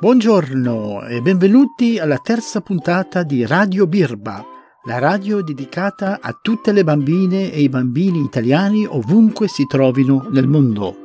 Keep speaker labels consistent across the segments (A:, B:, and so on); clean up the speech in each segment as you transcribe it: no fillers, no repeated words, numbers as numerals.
A: Buongiorno e benvenuti alla terza puntata di Radio Birba, la radio dedicata a tutte le bambine e i bambini italiani ovunque si trovino nel mondo.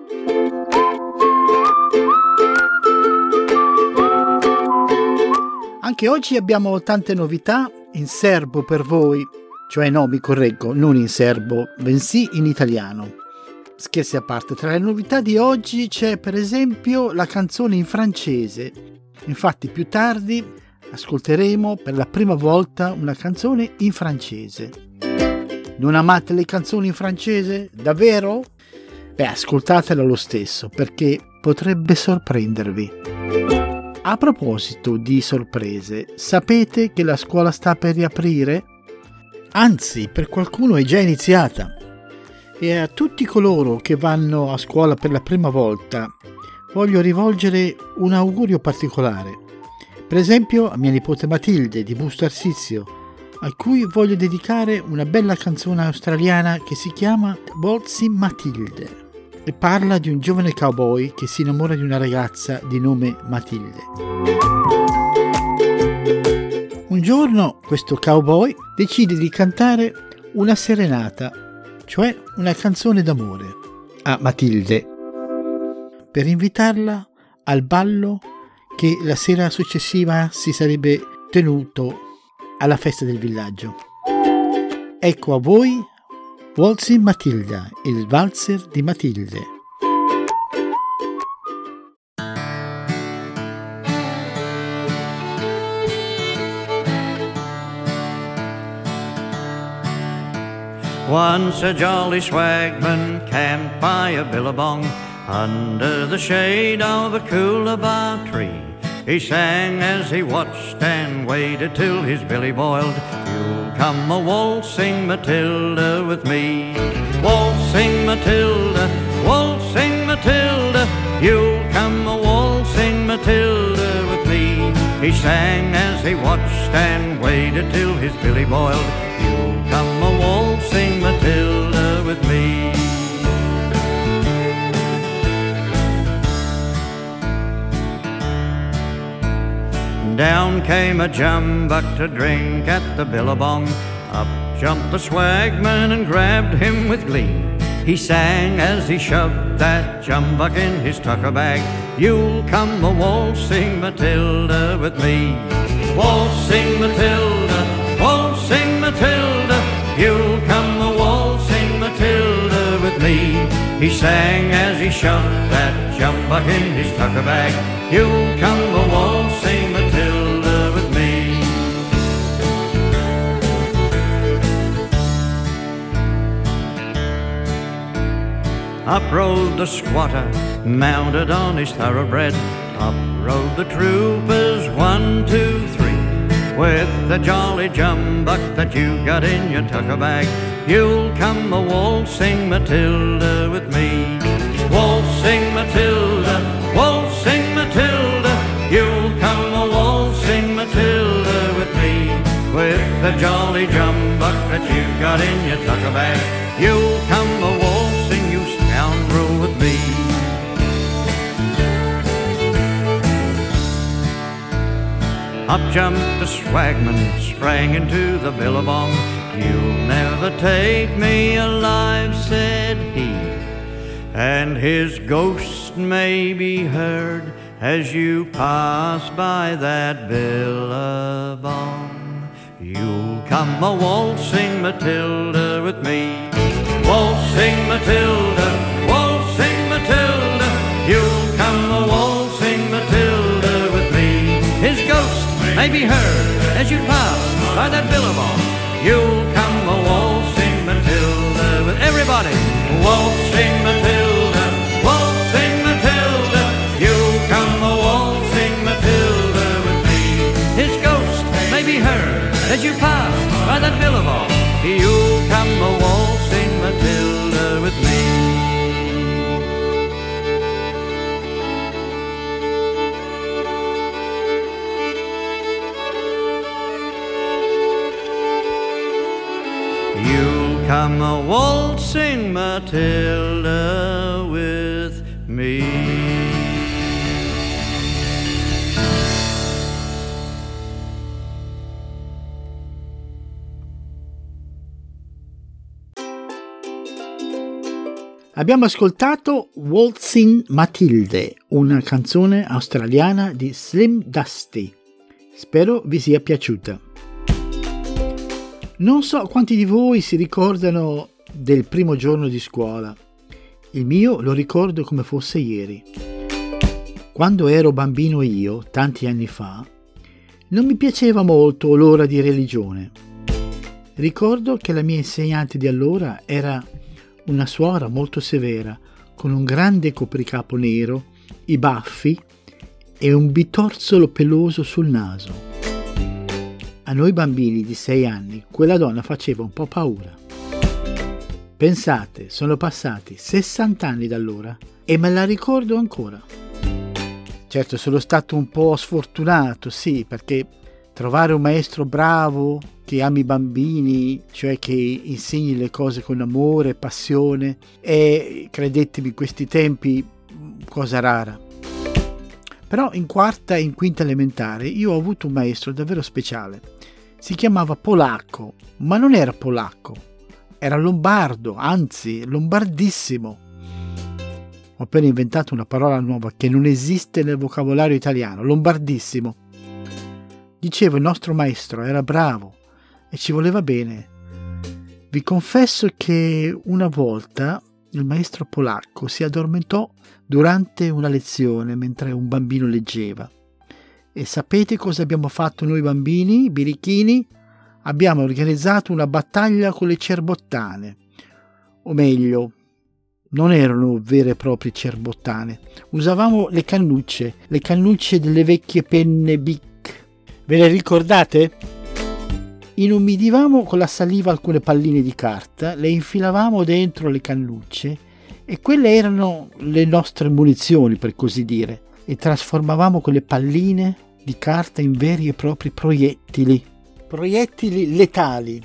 A: Anche oggi abbiamo tante novità in serbo per voi, cioè no, mi correggo, non in serbo, bensì in italiano. Scherzi a parte, tra le novità di oggi c'è per esempio la canzone in francese. Infatti più tardi ascolteremo per la prima volta una canzone in francese. Non amate le canzoni in francese? Davvero? Beh, ascoltatela lo stesso perché potrebbe sorprendervi. A proposito di sorprese, sapete che la scuola sta per riaprire? Anzi, per qualcuno è già iniziata. E a tutti coloro che vanno a scuola per la prima volta voglio rivolgere un augurio particolare. Per esempio a mia nipote Matilde di Busto Arsizio, a cui voglio dedicare una bella canzone australiana che si chiama Waltzing Matilde e parla di un giovane cowboy che si innamora di una ragazza di nome Matilde. Un giorno questo cowboy decide di cantare una serenata, cioè una canzone d'amore, a Matilde, per invitarla al ballo che la sera successiva si sarebbe tenuto alla festa del villaggio. Ecco a voi Waltzing Matilda, il valzer di Matilde.
B: Once a jolly swagman camped by a billabong under the shade of a coolabah tree. He sang as he watched and waited till his billy boiled. You'll come a waltzing Matilda with me. Waltzing Matilda, you'll come a waltzing Matilda with me. He sang as he watched and waited till his billy boiled. You'll come a waltzing Matilda with me. Down came a jumbuck to drink at the billabong. Up jumped the swagman and grabbed him with glee. He sang as he shoved that jumbuck in his tucker bag. You'll come a waltzing Matilda with me. Waltzing Matilda, you'll come a waltzing Matilda with me. He sang as he shoved that jumbuck in his tucker bag. You'll come a waltzing Matilda with me. Up rode the squatter, mounted on his thoroughbred. Up rode the troopers, 1, 2, 3. With the jolly jumbuck that you got in your tucker bag, you'll come a waltzing Matilda with me. Waltzing Matilda, you'll come a waltzing Matilda with me. With the jolly jumbuck that you got in your tucker bag, you'll come a waltzing, you scoundrel, with me. Up jumped the swagman, sprang into the billabong. You'll never take me alive, said he, and his ghost may be heard as you pass by that billabong. You'll come a waltzing Matilda with me. Waltzing Matilda, you'll come a waltzing Matilda with me. His ghost may be heard as you pass by that billabong. You'll come a waltzing Matilda with everybody. Waltzing Matilda, you'll come a waltzing Matilda with me. His ghost may be heard as you pass by that billabong. You'll come a waltzing Matilda with me. You'll come a waltzing Matilda with me.
A: Abbiamo ascoltato Waltzing Matilde, una canzone australiana di Slim Dusty. Spero vi sia piaciuta. Non so quanti di voi si ricordano del primo giorno di scuola. Il mio lo ricordo come fosse ieri. Quando ero bambino io, tanti anni fa, non mi piaceva molto l'ora di religione. Ricordo che la mia insegnante di allora era una suora molto severa, con un grande copricapo nero, i baffi e un bitorzolo peloso sul naso. A noi bambini di 6 anni quella donna faceva un po' paura. Pensate, sono passati 60 anni da allora e me la ricordo ancora. Certo, sono stato un po' sfortunato, sì, perché trovare un maestro bravo che ami i bambini, cioè che insegni le cose con amore e passione, è, credetemi, in questi tempi cosa rara. Però in quarta e in quinta elementare io ho avuto un maestro davvero speciale. Si chiamava polacco, ma non era polacco, era lombardo, anzi lombardissimo. Ho appena inventato una parola nuova che non esiste nel vocabolario italiano, lombardissimo. Dicevo, il nostro maestro era bravo e ci voleva bene. Vi confesso che una volta il maestro polacco si addormentò durante una lezione mentre un bambino leggeva. E sapete cosa abbiamo fatto noi bambini, birichini? Abbiamo organizzato una battaglia con le cerbottane. O meglio, non erano vere e proprie cerbottane. Usavamo le cannucce delle vecchie penne Bic. Ve le ricordate? Inumidivamo con la saliva alcune palline di carta, le infilavamo dentro le cannucce e quelle erano le nostre munizioni, per così dire, e trasformavamo quelle palline di carta in veri e propri proiettili letali.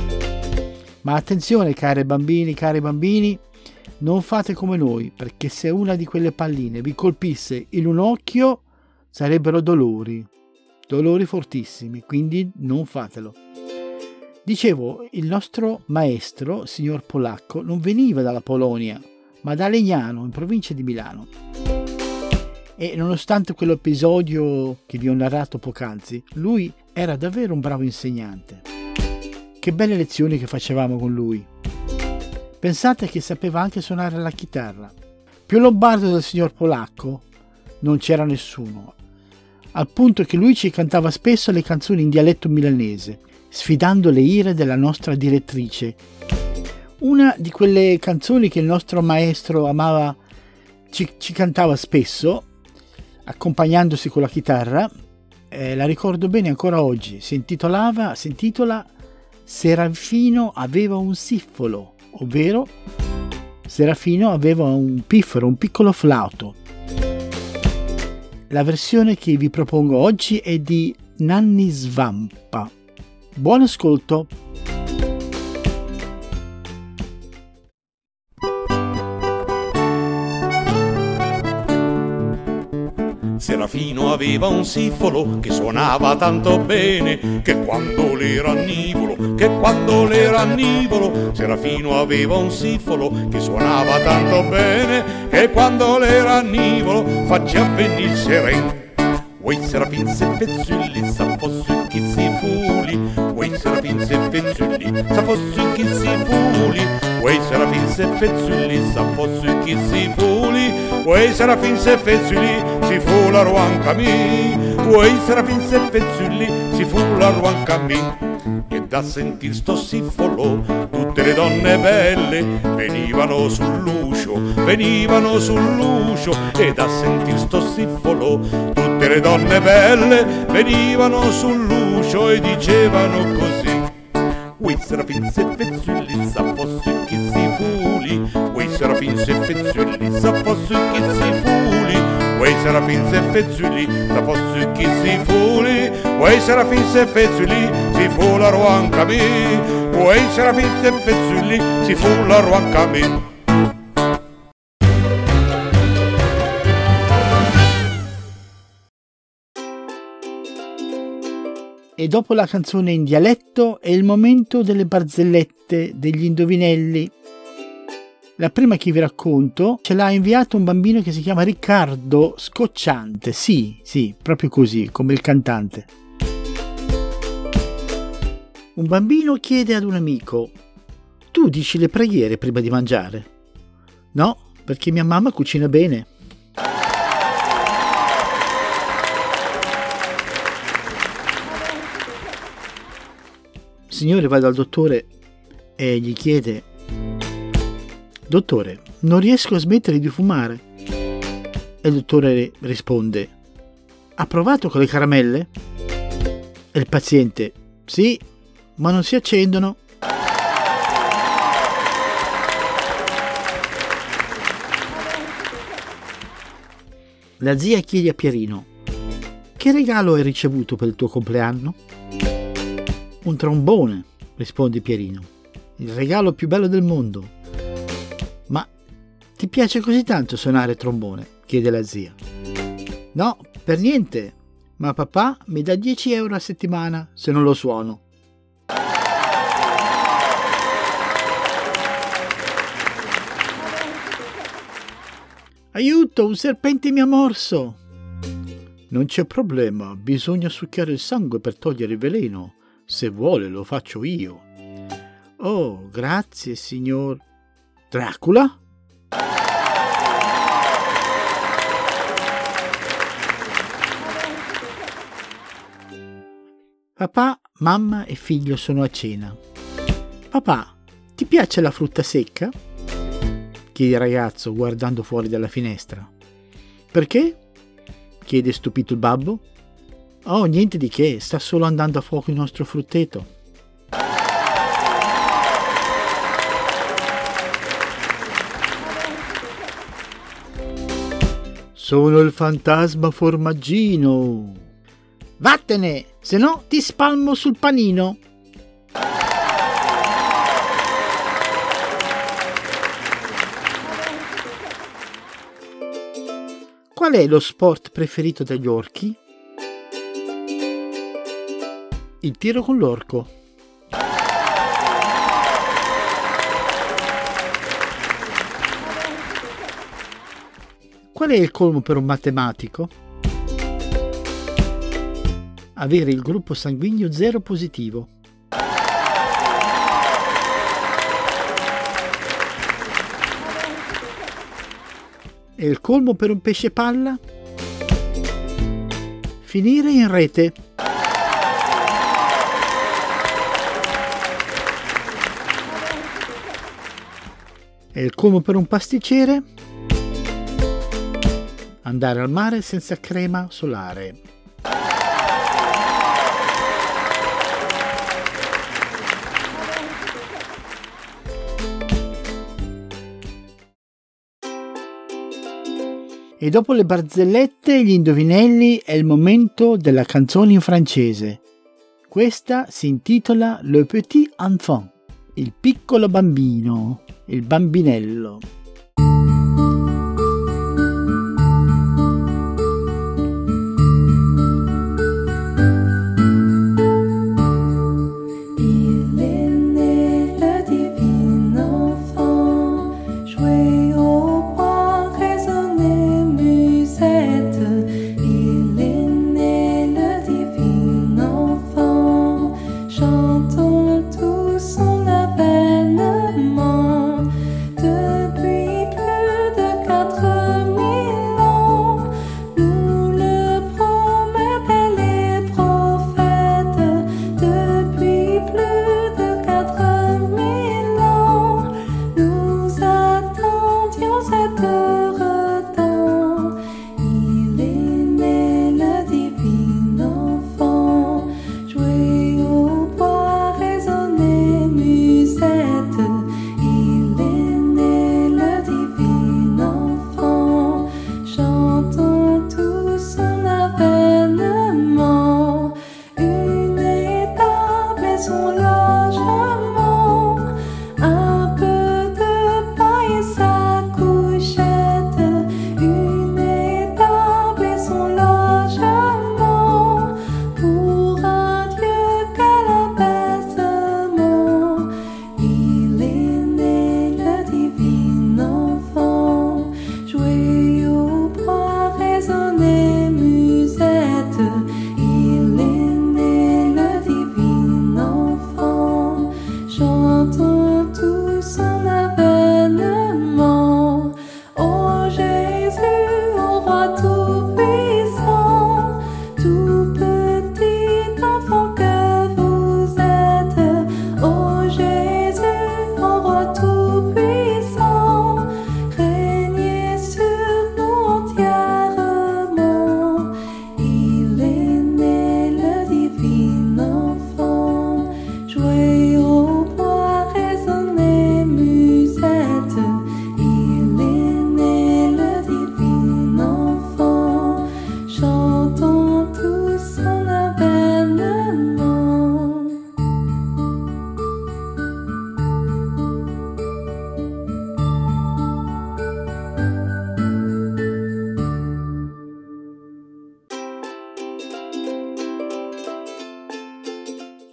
A: Ma attenzione, cari bambini, non fate come noi, perché se una di quelle palline vi colpisse in un occhio sarebbero dolori fortissimi, quindi non fatelo. Dicevo, il nostro maestro, signor polacco, non veniva dalla Polonia, ma da Legnano, in provincia di Milano. E nonostante quell'episodio che vi ho narrato poc'anzi, lui era davvero un bravo insegnante. Che belle lezioni che facevamo con lui. Pensate che sapeva anche suonare la chitarra. Più lombardo del signor polacco non c'era nessuno, al punto che lui ci cantava spesso le canzoni in dialetto milanese, sfidando le ire della nostra direttrice. Una di quelle canzoni che il nostro maestro amava, ci cantava spesso, accompagnandosi con la chitarra, la ricordo bene ancora oggi, si intitola Serafino aveva un siffolo, ovvero Serafino aveva un piffero, un piccolo flauto. La versione che vi propongo oggi è di Nanni Svampa. Buon ascolto!
C: Serafino aveva un siffolo che suonava tanto bene che quando l'era annivolo, Serafino aveva un siffolo che suonava tanto bene che quando l'era annivolo faceva venire seren. Uei Serafin se fezzulli, sa fossu chi si fuli. Uei Serafin se fezzulli, sa fossu chi si fuli. Uei Serafin se fezzulli, sa fossu chi si fuli. Uei Serafin se fezzulli, si fu la ruanca mi. Uei Serafin se fezzulli, si fu la ruanca mi. E da sentir sto siffolo tutte le donne belle venivano sull'uscio e da sentir sto siffolo tutte le donne belle venivano sull'uscio e dicevano così: Uei Serafin se fezzulli, sa fossu chi si fuli. Uei Serafin se fezzulli, sa fossu chi si fuli. Uei Serafin se fezzulli, sa fossu chi si fuli. Uei Serafin se fezzulli, si fu la ruanca mi. Uei Serafin se fezzulli, si fu la ruanca mi.
A: E dopo la canzone in dialetto è il momento delle barzellette, degli indovinelli. La prima che vi racconto ce l'ha inviato un bambino che si chiama Riccardo Scocciante. Sì, proprio così, come il cantante. Un bambino chiede ad un amico: tu dici le preghiere prima di mangiare? No, perché mia mamma cucina bene. Il signore va dal dottore e gli chiede: dottore, non riesco a smettere di fumare. E il dottore risponde: ha provato con le caramelle? E il paziente: sì, ma non si accendono. La zia chiede a Pierino: che regalo hai ricevuto per il tuo compleanno? Un trombone, risponde Pierino, il regalo più bello del mondo. Ma ti piace così tanto suonare trombone? Chiede la zia. No, per niente, ma papà mi dà 10 euro a settimana se non lo suono. Aiuto, un serpente mi ha morso! Non c'è problema, bisogna succhiare il sangue per togliere il veleno. Se vuole lo faccio io. Oh, grazie, signor Dracula? Papà, mamma e figlio sono a cena. Papà, ti piace la frutta secca? Chiede il ragazzo guardando fuori dalla finestra. Perché? Chiede stupito il babbo. Oh, niente di che, sta solo andando a fuoco il nostro frutteto. Sono il fantasma formaggino. Vattene, se no ti spalmo sul panino. Qual è lo sport preferito dagli orchi? Il tiro con l'orco. Qual è il colmo per un matematico? Avere il gruppo sanguigno 0 positivo. E il colmo per un pesce palla? Finire in rete. E il colmo per un pasticcere? Andare al mare senza crema solare. E dopo le barzellette e gli indovinelli è il momento della canzone in francese. Questa si intitola Le Petit Enfant, il piccolo bambino, il bambinello.
D: Chantons tous son avènement depuis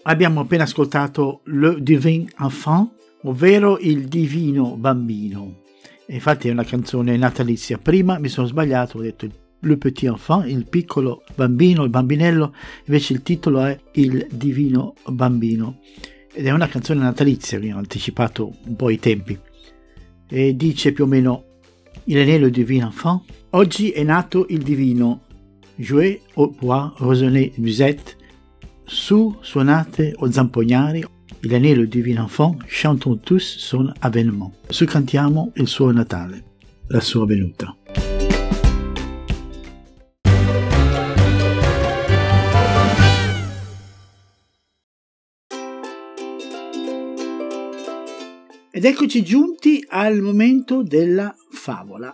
A: Abbiamo appena ascoltato Le Divin Enfant, ovvero il divino bambino. E infatti è una canzone natalizia. Prima mi sono sbagliato, ho detto Le Petit Enfant, il piccolo bambino, il bambinello, invece il titolo è Il divino bambino. Ed è una canzone natalizia, vi ho anticipato un po' i tempi. E dice più o meno: Il est né le divin enfant. Oggi è nato il divino. Jouez au bois, rosonnez musette. Su, suonate o zampognari. Il est né le divin enfant. Chantons tous son avènement. Su cantiamo il suo Natale, la sua venuta. Ed eccoci giunti al momento della favola.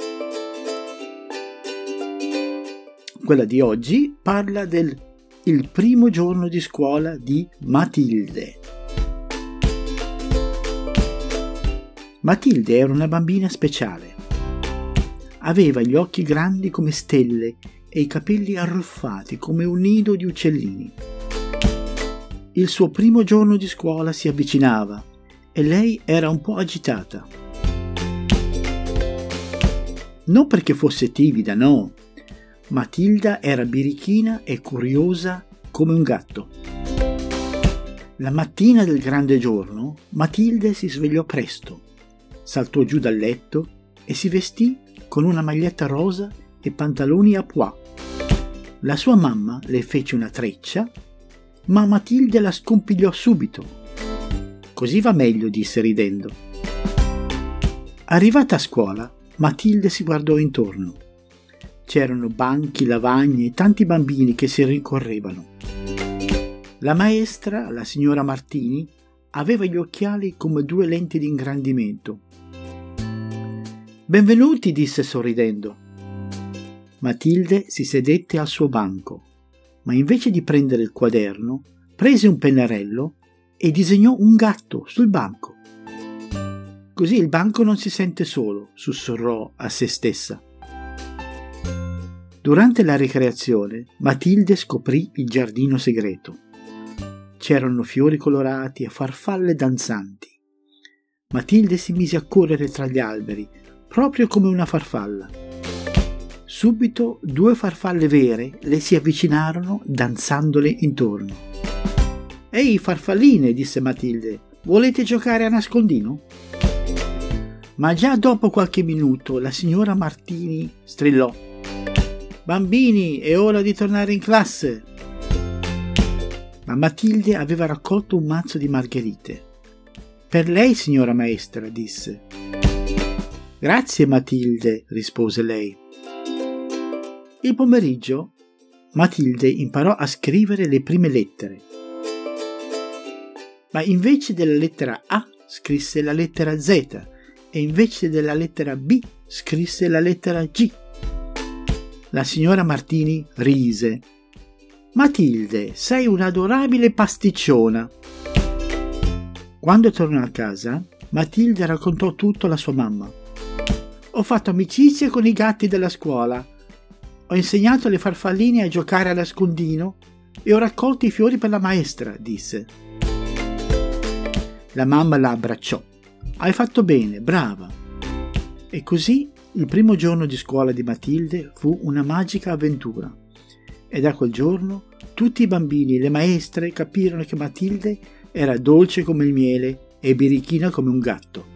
A: Quella di oggi parla del il primo giorno di scuola di Matilde. Matilde era una bambina speciale. Aveva gli occhi grandi come stelle e i capelli arruffati come un nido di uccellini. Il suo primo giorno di scuola si avvicinava e lei era un po' agitata. Non perché fosse timida, no. Matilda era birichina e curiosa come un gatto. La mattina del grande giorno, Matilde si svegliò presto, saltò giù dal letto e si vestì con una maglietta rosa e pantaloni a pois. La sua mamma le fece una treccia, ma Matilde la scompigliò subito. Così va meglio, disse ridendo. Arrivata a scuola, Matilde si guardò intorno. C'erano banchi, lavagne e tanti bambini che si rincorrevano. La maestra, la signora Martini, aveva gli occhiali come 2 lenti di ingrandimento. Benvenuti, disse sorridendo. Matilde si sedette al suo banco, ma invece di prendere il quaderno, prese un pennarello e disegnò un gatto sul banco. Così il banco non si sente solo, sussurrò a se stessa. Durante la ricreazione, Matilde scoprì il giardino segreto. C'erano fiori colorati e farfalle danzanti. Matilde si mise a correre tra gli alberi, proprio come una farfalla. Subito 2 farfalle vere le si avvicinarono danzandole intorno. «Ehi, farfalline», disse Matilde, «volete giocare a nascondino?» Ma già dopo qualche minuto la signora Martini strillò: «Bambini, è ora di tornare in classe!» Ma Matilde aveva raccolto un mazzo di margherite. «Per lei, signora maestra», disse. «Grazie, Matilde», rispose lei. Il pomeriggio Matilde imparò a scrivere le prime lettere. Ma invece della lettera A scrisse la lettera Z e invece della lettera B scrisse la lettera G. La signora Martini rise. «Matilde, sei un'adorabile pasticciona!» Quando tornò a casa, Matilde raccontò tutto alla sua mamma. «Ho fatto amicizia con i gatti della scuola, ho insegnato alle farfalline a giocare a nascondino e ho raccolto i fiori per la maestra», disse. La mamma la abbracciò. «Hai fatto bene, brava!» E così il primo giorno di scuola di Matilde fu una magica avventura. E da quel giorno tutti i bambini e le maestre capirono che Matilde era dolce come il miele e birichina come un gatto.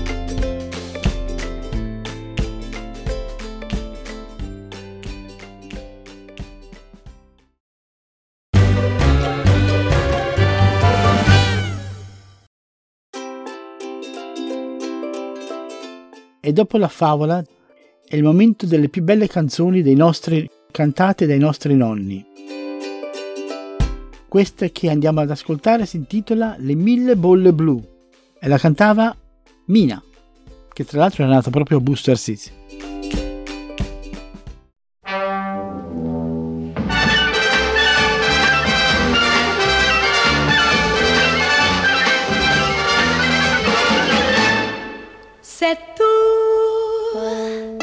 A: E dopo la favola è il momento delle più belle canzoni cantate dai nostri nonni. Questa che andiamo ad ascoltare si intitola Le 1000 bolle blu e la cantava Mina, che tra l'altro è nata proprio a Busto Arsizio.
D: Se tu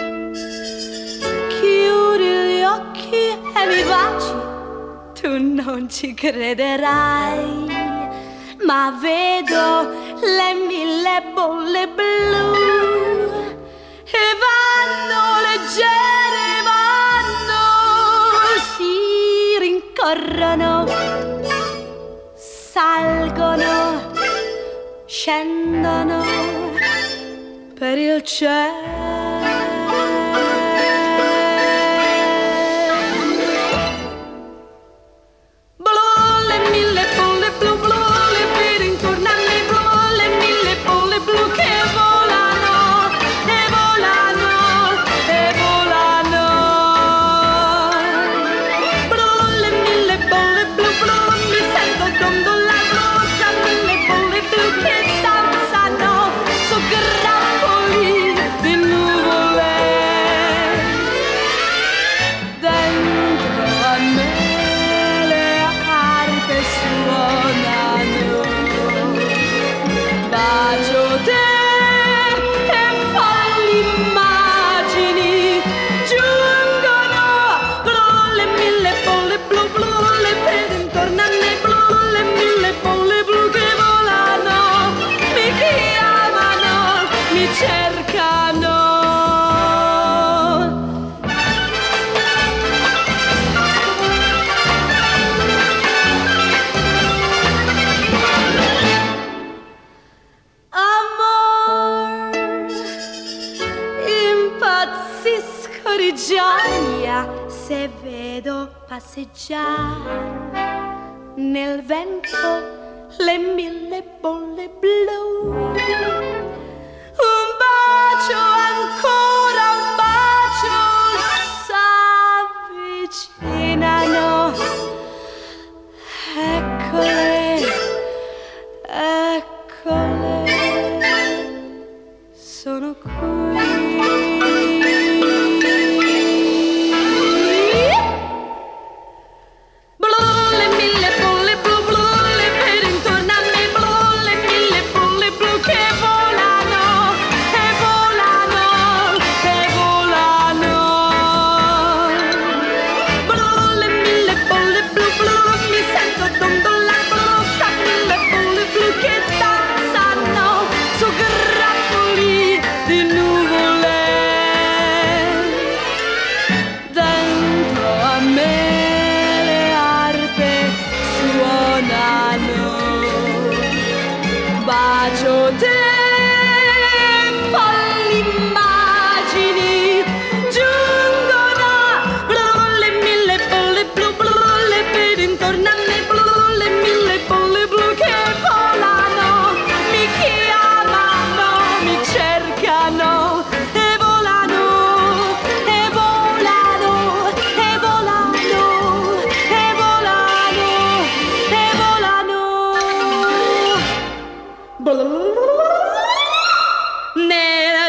D: chiudi gli occhi e mi baci, tu non non ci crederai, ma vedo le 1000 bolle blu e vanno leggere, vanno, si rincorrono, salgono, scendono per il cielo. Se vedo passeggiare nel vento le 1000 bolle blu, un bacio, ancora un bacio, s'avvicinano, eccole, eccole, sono qui. Bacio te, folli immagini giungono, blu, le 1000 bolle blu, blu, le vedo intorno a me, blu, le 1000 bolle blu che volano, mi chiamano, mi cercano e volano, e volano, e volano, e volano, e volano. Nel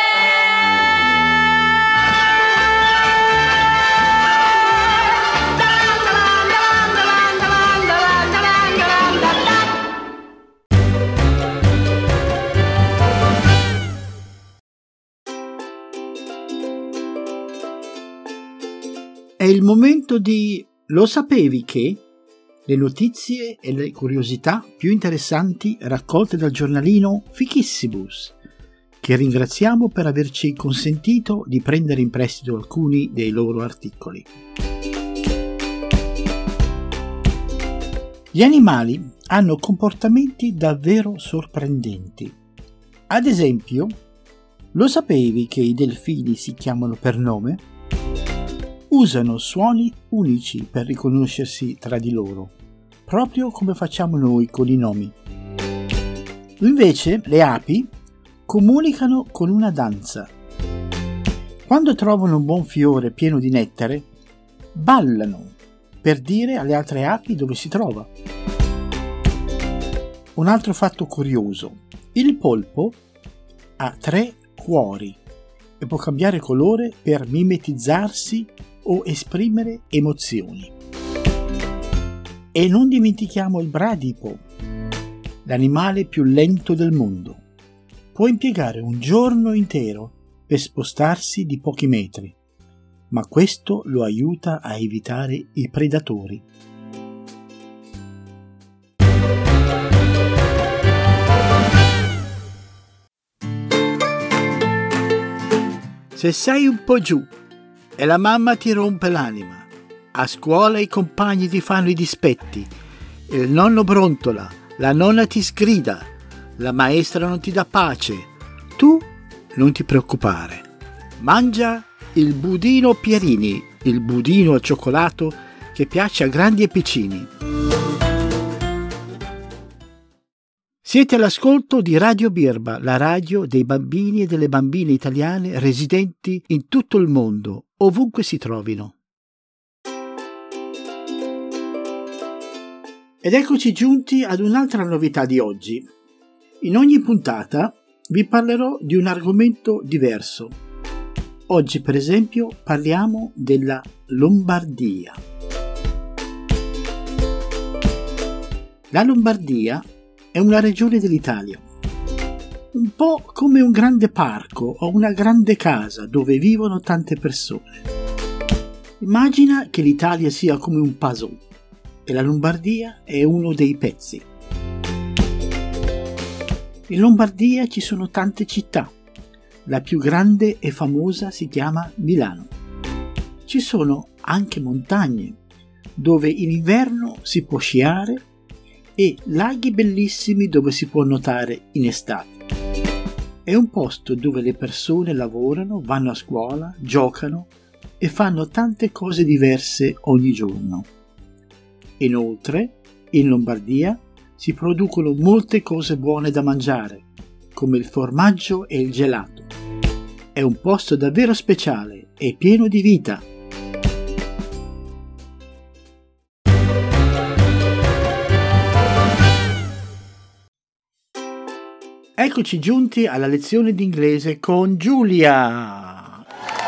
A: È il momento di Lo sapevi che? Le notizie e le curiosità più interessanti raccolte dal giornalino Fichissibus, che ringraziamo per averci consentito di prendere in prestito alcuni dei loro articoli. Gli animali hanno comportamenti davvero sorprendenti. Ad esempio, lo sapevi che i delfini si chiamano per nome? Usano suoni unici per riconoscersi tra di loro, proprio come facciamo noi con i nomi. Invece, le api comunicano con una danza. Quando trovano un buon fiore pieno di nettare, ballano per dire alle altre api dove si trova. Un altro fatto curioso: il polpo ha 3 cuori e può cambiare colore per mimetizzarsi o esprimere emozioni. E non dimentichiamo il bradipo, l'animale più lento del mondo. Può impiegare un giorno intero per spostarsi di pochi metri, ma questo lo aiuta a evitare i predatori. Se sei un po' giù e la mamma ti rompe l'anima, a scuola i compagni ti fanno i dispetti, il nonno brontola, la nonna ti sgrida, la maestra non ti dà pace, tu non ti preoccupare. Mangia il budino Pierini, il budino al cioccolato che piace a grandi e piccini. Siete all'ascolto di Radio Birba, la radio dei bambini e delle bambine italiane residenti in tutto il mondo, ovunque si trovino. Ed eccoci giunti ad un'altra novità di oggi. In ogni puntata vi parlerò di un argomento diverso. Oggi, per esempio, parliamo della Lombardia. La Lombardia è una regione dell'Italia, un po' come un grande parco o una grande casa dove vivono tante persone. Immagina che l'Italia sia come un puzzle e la Lombardia è uno dei pezzi. In Lombardia ci sono tante città. La più grande e famosa si chiama Milano. Ci sono anche montagne, dove in inverno si può sciare, e laghi bellissimi dove si può nuotare in estate. È un posto dove le persone lavorano, vanno a scuola, giocano e fanno tante cose diverse ogni giorno. Inoltre, in Lombardia si producono molte cose buone da mangiare, come il formaggio e il gelato. È un posto davvero speciale e pieno di vita. Eccoci giunti alla lezione di inglese con Giulia.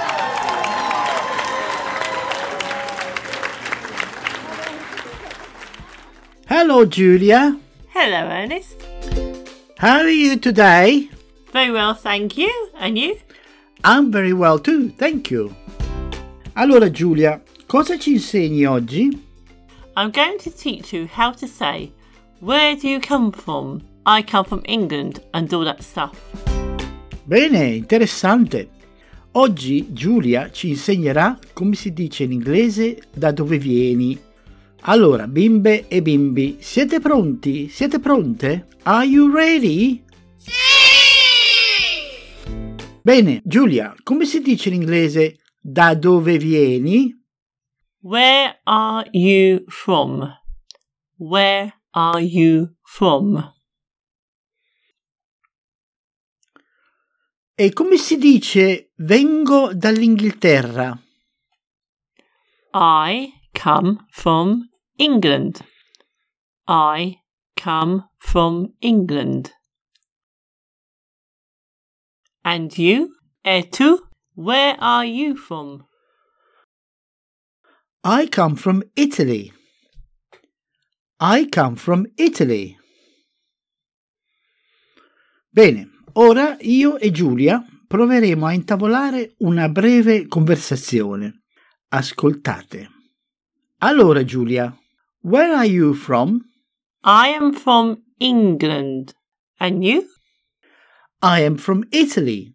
A: Hello, Julia.
E: Hello, Ernest.
A: How are you today?
E: Very well, thank you. And you?
A: I'm very well too, thank you. Allora, Giulia, cosa ci insegni oggi?
E: I'm going to teach you how to say, where do you come from? I come from England, and all that stuff.
A: Bene, interessante. Oggi Giulia ci insegnerà come si dice in inglese da dove vieni. Allora, bimbe e bimbi, siete pronti? Siete pronte? Are you ready? Sì! Bene, Giulia, come si dice in inglese da dove vieni?
E: Where are you from? Where are you from?
A: E come si dice vengo dall'Inghilterra?
E: I come from England. I come from England. And you, e tu, where are you from?
A: I come from Italy. I come from Italy. Bene, ora io e Giulia proveremo a intavolare una breve conversazione. Ascoltate. Allora, Giulia, where are you from?
E: I am from England. And you?
A: I am from Italy.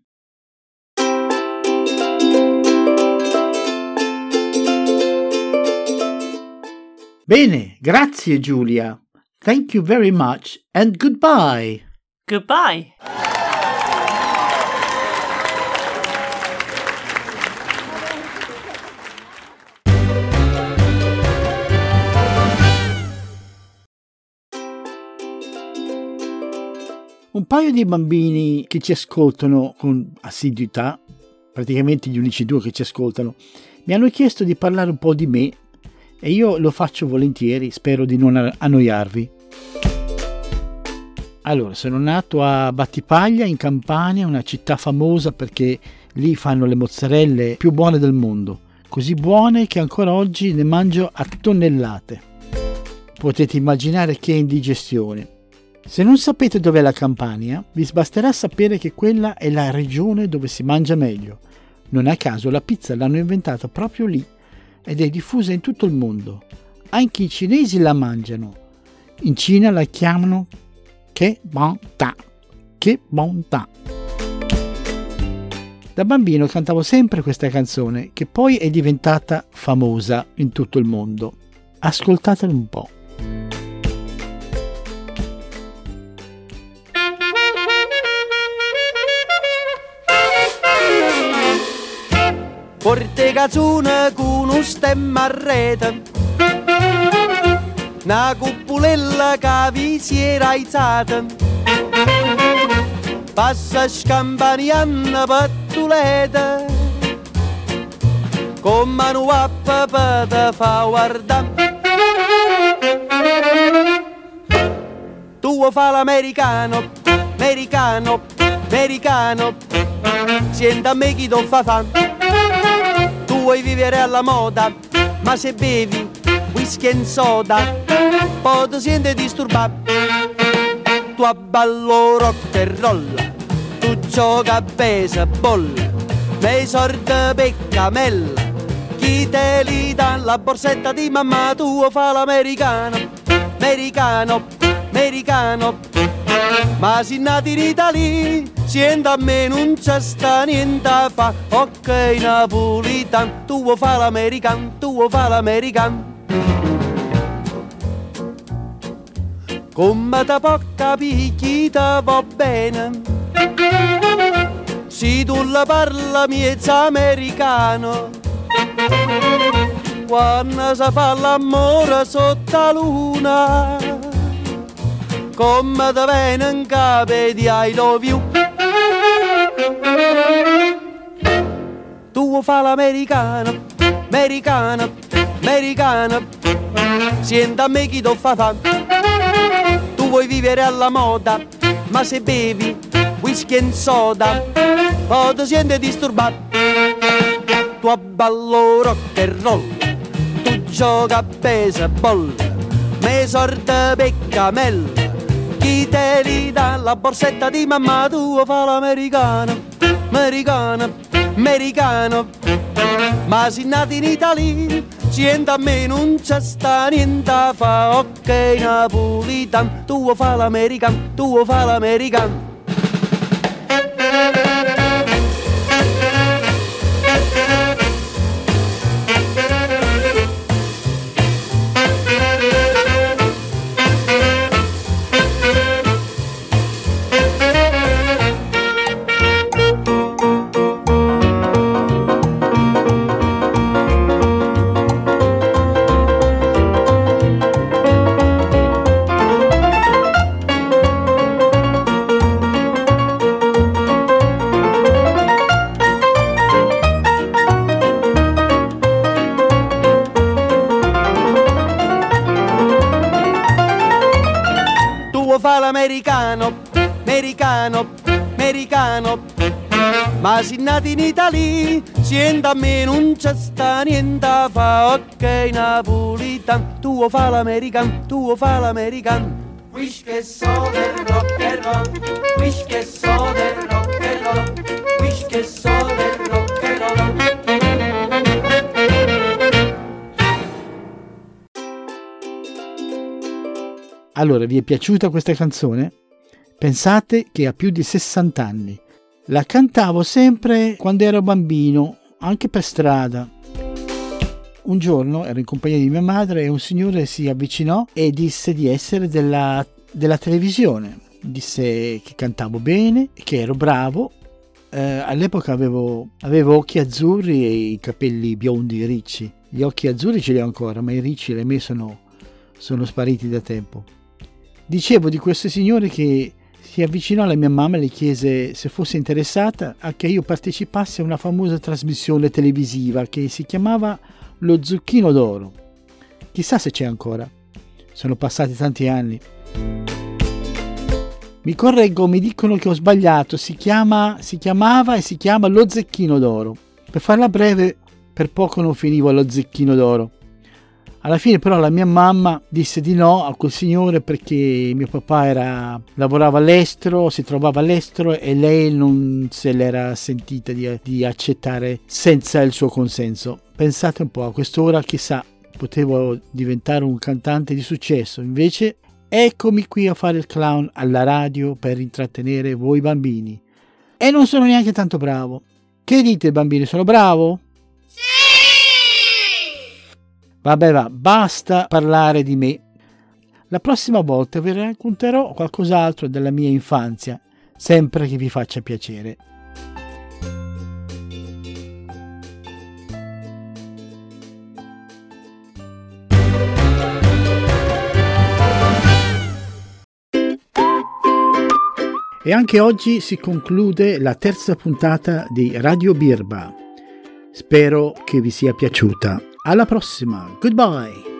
A: Bene, grazie Giulia. Thank you very much and goodbye.
E: Goodbye.
A: Un paio di bambini che ci ascoltano con assiduità, praticamente gli unici due che ci ascoltano, mi hanno chiesto di parlare un po' di me e io lo faccio volentieri, spero di non annoiarvi. Allora, sono nato a Battipaglia in Campania, una città famosa perché lì fanno le mozzarelle più buone del mondo, così buone che ancora oggi ne mangio a tonnellate. Potete immaginare che indigestione. Se non sapete dov'è la Campania, vi basterà sapere che quella è la regione dove si mangia meglio. Non a caso la pizza l'hanno inventata proprio lì ed è diffusa in tutto il mondo. Anche i cinesi la mangiano. In Cina la chiamano che bontà. Che bontà. Da bambino cantavo sempre questa canzone, che poi è diventata famosa in tutto il mondo. Ascoltatela un po'.
F: Porte cazzone con un stemma a rete, una cupulella che vi si era aizzata, passa scampanianna pattuleta, con mano a papà te fa guardare. Tu fa l'americano, americano, americano, senta a me chi ti fa fame. Tu vuoi vivere alla moda, ma se bevi whisky e soda, poi ti senti disturbato. Tu abballo rock and roll, tu gioca a baseball, me sorte peccamella, chi te li dà la borsetta di mamma, tu fa l'americano, americano, americano, ma si nati in Italia, sienta a me non c'è sta niente a fa, ok napolitan, tu fa l'americano, tu fa l'americano. Come te può capire chi te va bene, se tu la parla miezza americano, quando si fa l'amore sotto la luna, come te viene in capo di I love you. Tu fa l'americano, americano, americano, senta a me chi ti fa fame. Tu vuoi vivere alla moda, ma se bevi whisky e soda, poi ti senti disturbato. Tu abballo rock and roll, tu gioca a baseball, me sorte peccamella, chi te li dà la borsetta di mamma, tu fa l'americano, americano, americano, ma si nati in Italia, sienta a me non c'è sta niente a fa, ok napolitan, tu fa l'americano, tu fa l'americano. Fa l'americano, americano, americano, ma si nati in Italia, sienta a me non c'è sta niente a fa, ok napolitan, tu fa l'americano, tu fa l'americano. Wish che so del rock and roll, wish che so del rock and roll, wish che so del rock and roll.
A: Allora, vi è piaciuta questa canzone? Pensate che ha più di 60 anni. La cantavo sempre quando ero bambino, anche per strada. Un giorno ero in compagnia di mia madre e un signore si avvicinò e disse di essere della televisione. Disse che cantavo bene, che ero bravo. All'epoca avevo occhi azzurri e i capelli biondi ricci. Gli occhi azzurri ce li ho ancora, ma i ricci le me sono spariti da tempo. Dicevo di questo signore che si avvicinò alla mia mamma e le chiese se fosse interessata a che io partecipassi a una famosa trasmissione televisiva che si chiamava Lo Zucchino d'Oro. Chissà se c'è ancora. Sono passati tanti anni. Mi correggo, mi dicono che ho sbagliato. Si chiamava e si chiama Lo Zecchino d'Oro. Per farla breve, per poco non finivo allo Zecchino d'Oro. Alla fine però la mia mamma disse di no a quel signore perché mio papà lavorava all'estero, si trovava all'estero e lei non se l'era sentita di accettare senza il suo consenso. Pensate un po', a quest'ora chissà, potevo diventare un cantante di successo, invece eccomi qui a fare il clown alla radio per intrattenere voi bambini. E non sono neanche tanto bravo. Che dite bambini, sono bravo?
D: Sì!
A: Vabbè, basta parlare di me. La prossima volta vi racconterò qualcos'altro della mia infanzia, sempre che vi faccia piacere. E anche oggi si conclude la terza puntata di Radio Birba. Spero che vi sia piaciuta. Alla prossima. Goodbye.